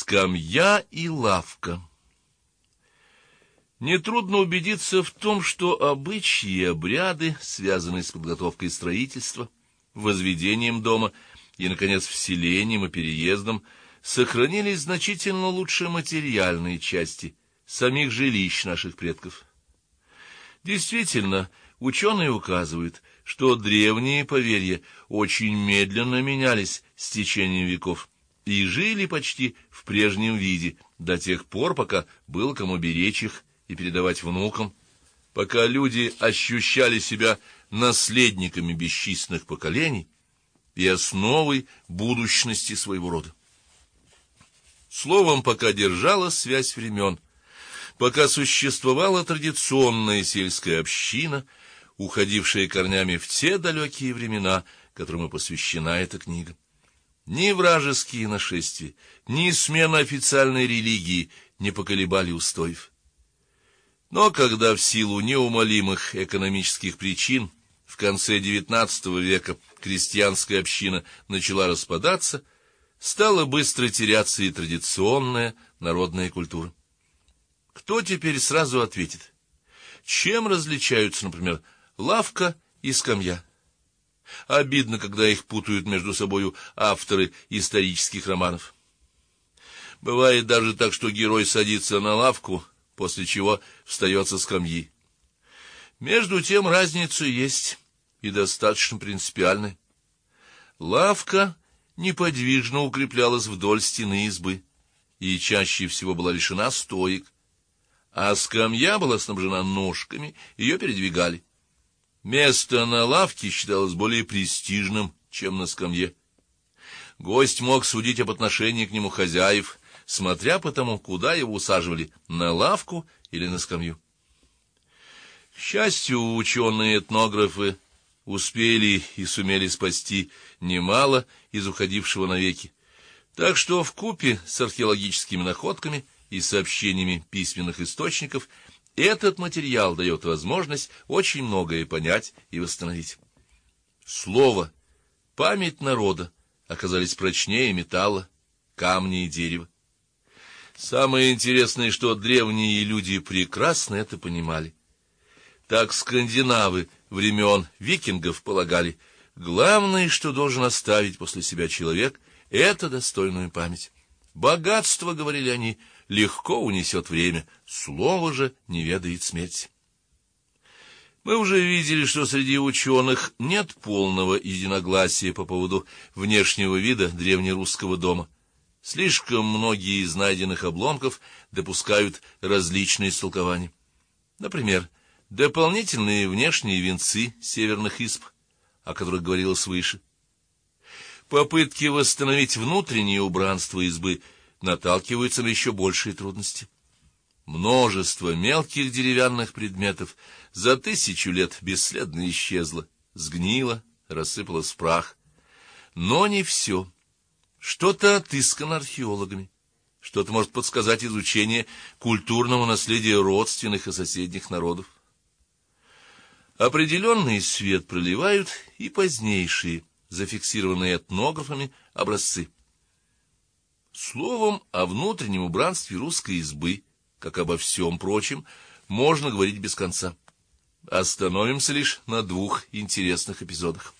Скамья и лавка. Нетрудно убедиться в том, что обычаи и обряды, связанные с подготовкой строительства, возведением дома и, наконец, вселением и переездом, сохранились значительно лучше материальной части самих жилищ наших предков. Действительно, ученые указывают, что древние поверья очень медленно менялись с течением веков и жили почти в прежнем виде до тех пор, пока было кому беречь их и передавать внукам, пока люди ощущали себя наследниками бесчисленных поколений и основой будущности своего рода. Словом, пока держалась связь времен, пока существовала традиционная сельская община, уходившая корнями в те далекие времена, которым и посвящена эта книга. Ни вражеские нашествия, ни смена официальной религии не поколебали устоев. Но когда в силу неумолимых экономических причин в конце XIX века крестьянская община начала распадаться, стала быстро теряться и традиционная народная культура. Кто теперь сразу ответит? Чем различаются, например, лавка и скамья? Обидно, когда их путают между собою авторы исторических романов. Бывает даже так, что герой садится на лавку, после чего встает со скамьи. Между тем разница есть, и достаточно принципиальная. Лавка неподвижно укреплялась вдоль стены избы и чаще всего была лишена стоек, а скамья была снабжена ножками, ее передвигали. Место на лавке считалось более престижным, чем на скамье. Гость мог судить об отношении к нему хозяев, смотря по тому, куда его усаживали, на лавку или на скамью. К счастью, ученые-этнографы успели и сумели спасти немало из уходившего навеки, так что вкупе с археологическими находками и сообщениями письменных источников этот материал дает возможность очень многое понять и восстановить. Слово, память народа оказались прочнее металла, камня и дерева. Самое интересное, что древние люди прекрасно это понимали. Так скандинавы времен викингов полагали, главное, что должен оставить после себя человек, это достойную память. Богатство, говорили они, легко унесет время, слово же не ведает смерти. Мы уже видели, что среди ученых нет полного единогласия по поводу внешнего вида древнерусского дома. Слишком многие из найденных обломков допускают различные истолкования. Например, дополнительные внешние венцы северных изб, о которых говорилось выше. Попытки восстановить внутреннее убранство избы наталкиваются на еще большие трудности. Множество мелких деревянных предметов за 1000 лет бесследно исчезло, сгнило, рассыпалось в прах. Но не все. Что-то отыскано археологами, что-то может подсказать изучение культурного наследия родственных и соседних народов. Определенный свет проливают и позднейшие, зафиксированные этнографами, образцы. Словом, о внутреннем убранстве русской избы, как обо всем прочем, можно говорить без конца. Остановимся лишь на 2 интересных эпизодах.